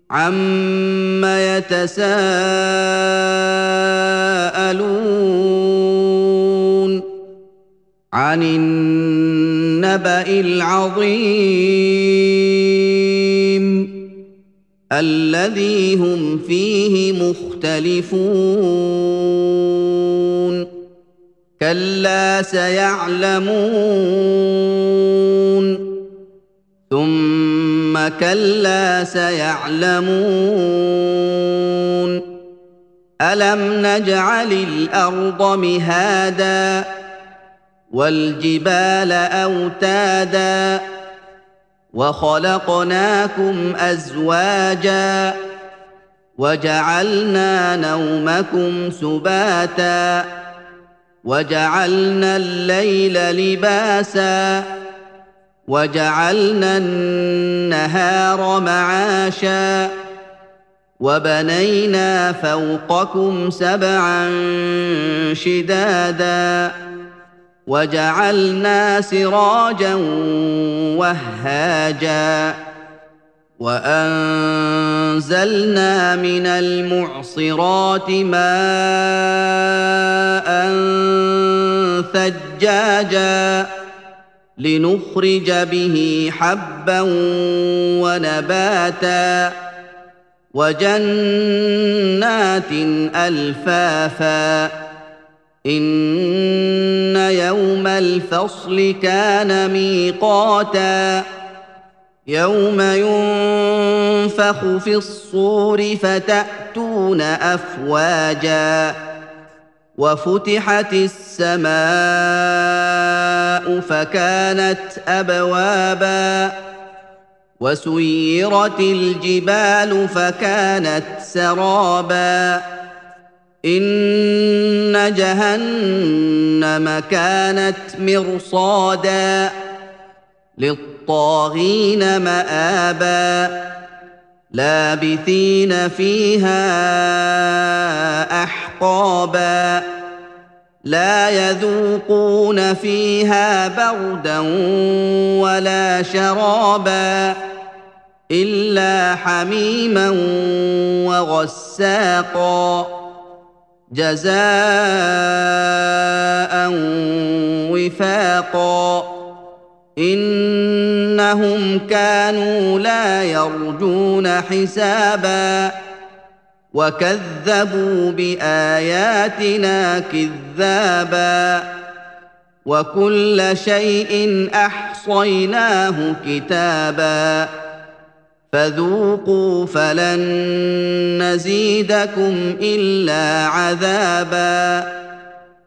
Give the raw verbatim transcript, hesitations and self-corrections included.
عَمَّ يَتَسَاءَلُونَ عَنِ النَّبَإِ الْعَظِيمِ الَّذِي هُمْ فِيهِ مُخْتَلِفُونَ كَلَّا سَيَعْلَمُونَ ثُمَّ كَلَّا سَيَعْلَمُونَ أَلَمْ نَجْعَلِ الْأَرْضَ مِهَادًا وَالْجِبَالَ أَوْتَادًا وَخَلَقْنَاكُمْ أَزْوَاجًا وَجَعَلْنَا نَوْمَكُمْ سُبَاتًا وَجَعَلْنَا اللَّيْلَ لِبَاسًا وَجَعَلْنَا النَّهَارَ مَعَاشًا وَبَنَيْنَا فَوْقَكُمْ سَبْعًا شِدَادًا وَجَعَلْنَا سِرَاجًا وَهَّاجًا وَأَنزَلْنَا مِنَ الْمُعْصِرَاتِ مَاءً ثَجَّاجًا لِنُخْرِجَ بِهِ حَبًّا وَنَبَاتًا وَجَنَّاتٍ أَلْفَافًا إِنَّ يَوْمَ الْفَصْلِ كَانَ مِيقَاتًا يَوْمَ يُنفَخُ فِي الصُّورِ فَتَأْتُونَ أَفْوَاجًا وَفُتِحَتِ السَّمَاءُ فَكَانَتْ أَبْوَابًا وَسُيِّرَتِ الْجِبَالُ فَكَانَتْ سَرَابًا إِنَّ جَهَنَّمَ كَانَتْ مِرْصَادًا لِلطَّاغِينَ مَآبًا لَابِثِينَ فِيهَا أَحْقَابًا لَا يَذُوقُونَ فِيهَا بَرْدًا وَلَا شَرَابًا إِلَّا حَمِيمًا وَغَسَّاقًا جَزَاءً وِفَاقًا إِنَّهُمْ كَانُوا لَا يَرْجُونَ حِسَابًا وَكَذَّبُوا بِآيَاتِنَا كِذَّابًا وَكُلَّ شَيْءٍ أَحْصَيْنَاهُ كِتَابًا فَذُوقُوا فَلَن نَّزِيدَكُمْ إِلَّا عَذَابًا